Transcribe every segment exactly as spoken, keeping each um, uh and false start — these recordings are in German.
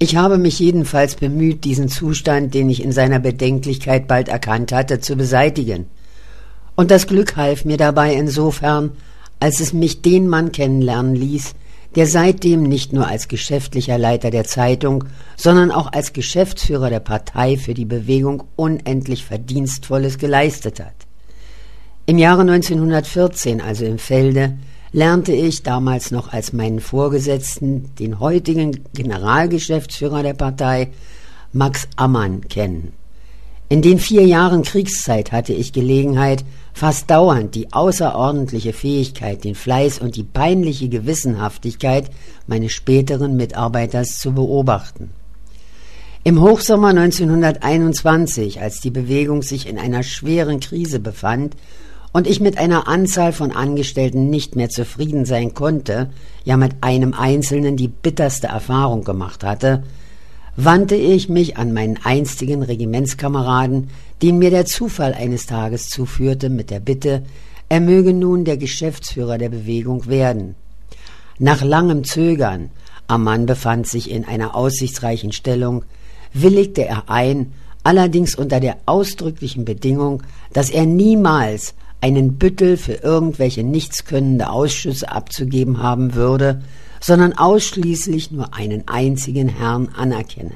Ich habe mich jedenfalls bemüht, diesen Zustand, den ich in seiner Bedenklichkeit bald erkannt hatte, zu beseitigen. Und das Glück half mir dabei insofern, als es mich den Mann kennenlernen ließ, der seitdem nicht nur als geschäftlicher Leiter der Zeitung, sondern auch als Geschäftsführer der Partei für die Bewegung unendlich Verdienstvolles geleistet hat. Im Jahre neunzehnhundertvierzehn, also im Felde, lernte ich damals noch als meinen Vorgesetzten den heutigen Generalgeschäftsführer der Partei, Max Ammann, kennen. In den vier Jahren Kriegszeit hatte ich Gelegenheit, fast dauernd die außerordentliche Fähigkeit, den Fleiß und die peinliche Gewissenhaftigkeit meines späteren Mitarbeiters zu beobachten. Im Hochsommer neunzehnhunderteinundzwanzig, als die Bewegung sich in einer schweren Krise befand und ich mit einer Anzahl von Angestellten nicht mehr zufrieden sein konnte, ja mit einem Einzelnen die bitterste Erfahrung gemacht hatte, wandte ich mich an meinen einstigen Regimentskameraden, den mir der Zufall eines Tages zuführte, mit der Bitte, er möge nun der Geschäftsführer der Bewegung werden. Nach langem Zögern, Ammann befand sich in einer aussichtsreichen Stellung, willigte er ein, allerdings unter der ausdrücklichen Bedingung, dass er niemals einen Büttel für irgendwelche nichtskönnende Ausschüsse abzugeben haben würde, sondern ausschließlich nur einen einzigen Herrn anerkenne.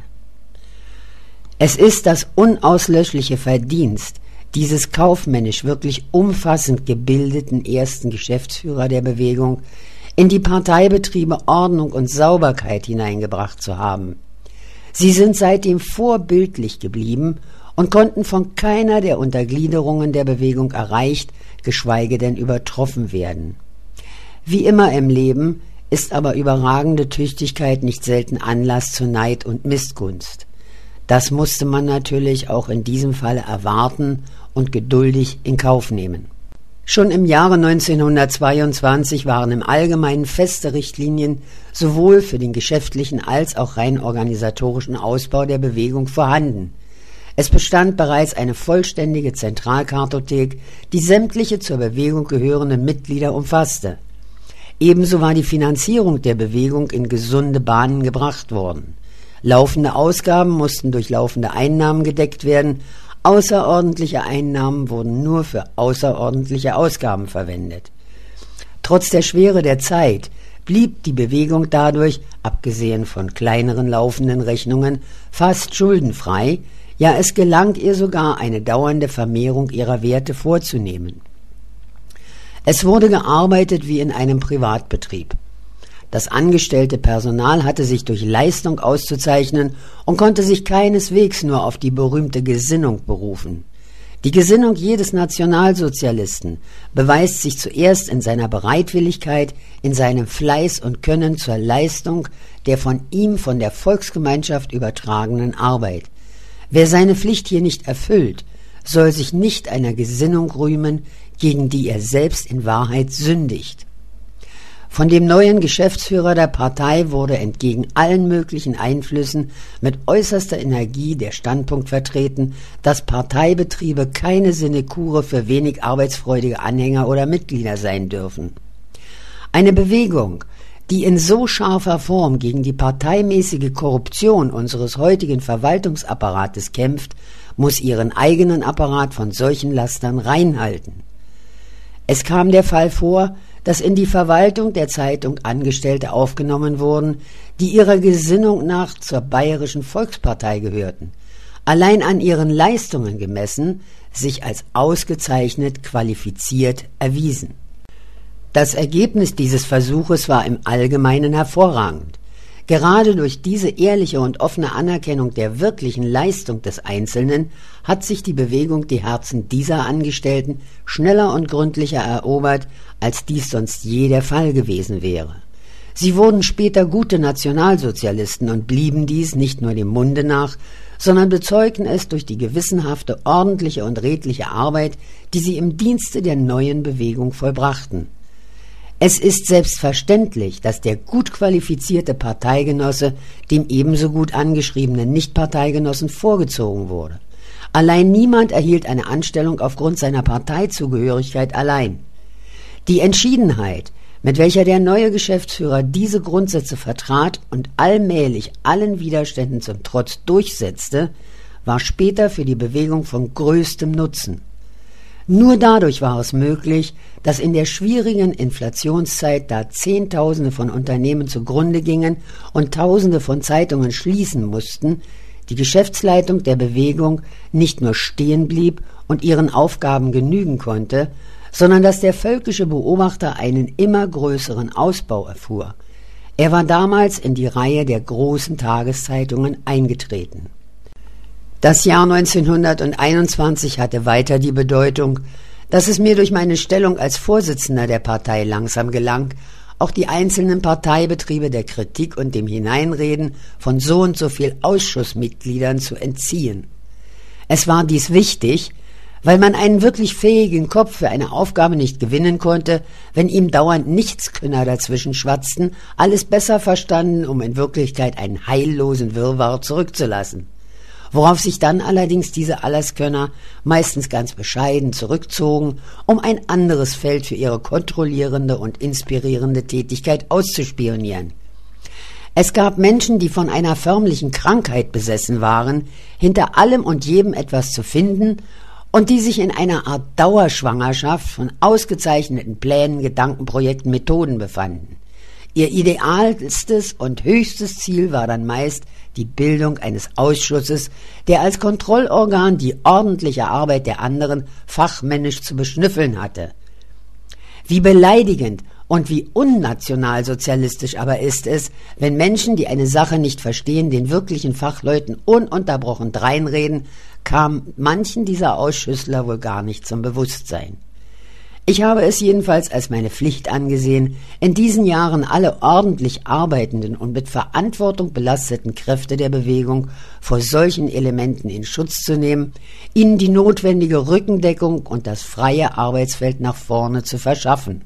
Es ist das unauslöschliche Verdienst dieses kaufmännisch wirklich umfassend gebildeten ersten Geschäftsführer der Bewegung, in die Parteibetriebe Ordnung und Sauberkeit hineingebracht zu haben. Sie sind seitdem vorbildlich geblieben und konnten von keiner der Untergliederungen der Bewegung erreicht, geschweige denn übertroffen werden. Wie immer im Leben ist aber überragende Tüchtigkeit nicht selten Anlass zu Neid und Missgunst. Das musste man natürlich auch in diesem Falle erwarten und geduldig in Kauf nehmen. Schon im Jahre neunzehnhundertzweiundzwanzig waren im Allgemeinen feste Richtlinien sowohl für den geschäftlichen als auch rein organisatorischen Ausbau der Bewegung vorhanden. Es bestand bereits eine vollständige Zentralkartothek, die sämtliche zur Bewegung gehörenden Mitglieder umfasste. Ebenso war die Finanzierung der Bewegung in gesunde Bahnen gebracht worden. Laufende Ausgaben mussten durch laufende Einnahmen gedeckt werden, außerordentliche Einnahmen wurden nur für außerordentliche Ausgaben verwendet. Trotz der Schwere der Zeit blieb die Bewegung dadurch, abgesehen von kleineren laufenden Rechnungen, fast schuldenfrei, ja es gelang ihr sogar, eine dauernde Vermehrung ihrer Werte vorzunehmen. Es wurde gearbeitet wie in einem Privatbetrieb. Das angestellte Personal hatte sich durch Leistung auszuzeichnen und konnte sich keineswegs nur auf die berühmte Gesinnung berufen. Die Gesinnung jedes Nationalsozialisten beweist sich zuerst in seiner Bereitwilligkeit, in seinem Fleiß und Können zur Leistung der von ihm von der Volksgemeinschaft übertragenen Arbeit. Wer seine Pflicht hier nicht erfüllt, soll sich nicht einer Gesinnung rühmen, gegen die er selbst in Wahrheit sündigt. Von dem neuen Geschäftsführer der Partei wurde entgegen allen möglichen Einflüssen mit äußerster Energie der Standpunkt vertreten, dass Parteibetriebe keine Sinekure für wenig arbeitsfreudige Anhänger oder Mitglieder sein dürfen. Eine Bewegung, die in so scharfer Form gegen die parteimäßige Korruption unseres heutigen Verwaltungsapparates kämpft, muss ihren eigenen Apparat von solchen Lastern reinhalten. Es kam der Fall vor, dass in die Verwaltung der Zeitung Angestellte aufgenommen wurden, die ihrer Gesinnung nach zur Bayerischen Volkspartei gehörten, allein an ihren Leistungen gemessen, sich als ausgezeichnet qualifiziert erwiesen. Das Ergebnis dieses Versuches war im Allgemeinen hervorragend. Gerade durch diese ehrliche und offene Anerkennung der wirklichen Leistung des Einzelnen hat sich die Bewegung die Herzen dieser Angestellten schneller und gründlicher erobert, als dies sonst je der Fall gewesen wäre. Sie wurden später gute Nationalsozialisten und blieben dies nicht nur dem Munde nach, sondern bezeugten es durch die gewissenhafte, ordentliche und redliche Arbeit, die sie im Dienste der neuen Bewegung vollbrachten. Es ist selbstverständlich, dass der gut qualifizierte Parteigenosse dem ebenso gut angeschriebenen Nichtparteigenossen vorgezogen wurde. Allein niemand erhielt eine Anstellung aufgrund seiner Parteizugehörigkeit allein. Die Entschiedenheit, mit welcher der neue Geschäftsführer diese Grundsätze vertrat und allmählich allen Widerständen zum Trotz durchsetzte, war später für die Bewegung von größtem Nutzen. Nur dadurch war es möglich, dass in der schwierigen Inflationszeit, da Zehntausende von Unternehmen zugrunde gingen und Tausende von Zeitungen schließen mussten, die Geschäftsleitung der Bewegung nicht nur stehen blieb und ihren Aufgaben genügen konnte, sondern dass der völkische Beobachter einen immer größeren Ausbau erfuhr. Er war damals in die Reihe der großen Tageszeitungen eingetreten. Das Jahr neunzehnhunderteinundzwanzig hatte weiter die Bedeutung, dass es mir durch meine Stellung als Vorsitzender der Partei langsam gelang, auch die einzelnen Parteibetriebe der Kritik und dem Hineinreden von so und so viel Ausschussmitgliedern zu entziehen. Es war dies wichtig, weil man einen wirklich fähigen Kopf für eine Aufgabe nicht gewinnen konnte, wenn ihm dauernd Nichtskönner dazwischen schwatzten, alles besser verstanden, um in Wirklichkeit einen heillosen Wirrwarr zurückzulassen. Worauf sich dann allerdings diese Alleskönner meistens ganz bescheiden zurückzogen, um ein anderes Feld für ihre kontrollierende und inspirierende Tätigkeit auszuspionieren. Es gab Menschen, die von einer förmlichen Krankheit besessen waren, hinter allem und jedem etwas zu finden und die sich in einer Art Dauerschwangerschaft von ausgezeichneten Plänen, Gedankenprojekten, Methoden befanden. Ihr idealstes und höchstes Ziel war dann meist die Bildung eines Ausschusses, der als Kontrollorgan die ordentliche Arbeit der anderen fachmännisch zu beschnüffeln hatte. Wie beleidigend und wie unnationalsozialistisch aber ist es, wenn Menschen, die eine Sache nicht verstehen, den wirklichen Fachleuten ununterbrochen dreinreden, kam manchen dieser Ausschüssler wohl gar nicht zum Bewusstsein. Ich habe es jedenfalls als meine Pflicht angesehen, in diesen Jahren alle ordentlich arbeitenden und mit Verantwortung belasteten Kräfte der Bewegung vor solchen Elementen in Schutz zu nehmen, ihnen die notwendige Rückendeckung und das freie Arbeitsfeld nach vorne zu verschaffen.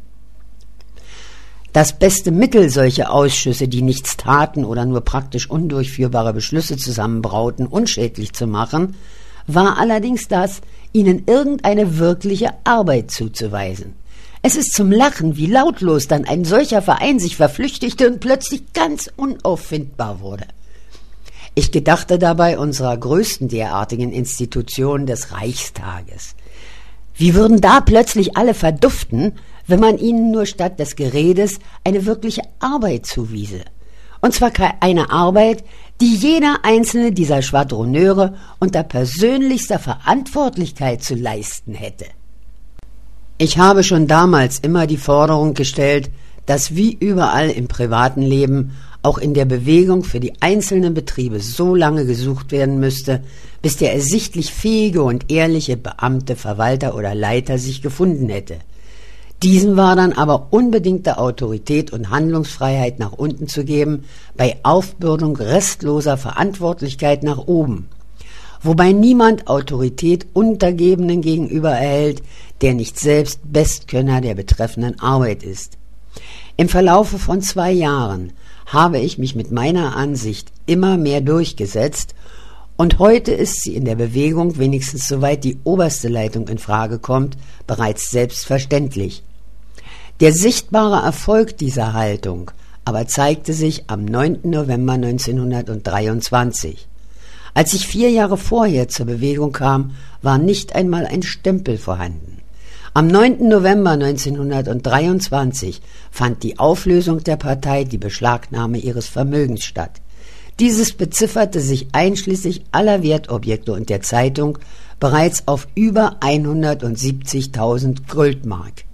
Das beste Mittel, solche Ausschüsse, die nichts taten oder nur praktisch undurchführbare Beschlüsse zusammenbrauten, unschädlich zu machen, war allerdings das, ihnen irgendeine wirkliche Arbeit zuzuweisen. Es ist zum Lachen, wie lautlos dann ein solcher Verein sich verflüchtigte und plötzlich ganz unauffindbar wurde. Ich gedachte dabei unserer größten derartigen Institution, des Reichstages. Wie würden da plötzlich alle verduften, wenn man ihnen nur statt des Geredes eine wirkliche Arbeit zuwiese? Und zwar eine Arbeit, die jeder einzelne dieser Schwadroneure unter persönlichster Verantwortlichkeit zu leisten hätte. Ich habe schon damals immer die Forderung gestellt, dass wie überall im privaten Leben auch in der Bewegung für die einzelnen Betriebe so lange gesucht werden müsste, bis der ersichtlich fähige und ehrliche Beamte, Verwalter oder Leiter sich gefunden hätte. Diesem war dann aber unbedingte Autorität und Handlungsfreiheit nach unten zu geben, bei Aufbürdung restloser Verantwortlichkeit nach oben. Wobei niemand Autorität Untergebenen gegenüber erhält, der nicht selbst Bestkönner der betreffenden Arbeit ist. Im Verlaufe von zwei Jahren habe ich mich mit meiner Ansicht immer mehr durchgesetzt und heute ist sie in der Bewegung, wenigstens soweit die oberste Leitung in Frage kommt, bereits selbstverständlich. Der sichtbare Erfolg dieser Haltung aber zeigte sich am neunten November neunzehnhundertdreiundzwanzig. Als ich vier Jahre vorher zur Bewegung kam, war nicht einmal ein Stempel vorhanden. Am neunten November neunzehnhundertdreiundzwanzig fand die Auflösung der Partei, die Beschlagnahme ihres Vermögens statt. Dieses bezifferte sich einschließlich aller Wertobjekte und der Zeitung bereits auf über hundertsiebzigtausend Goldmark.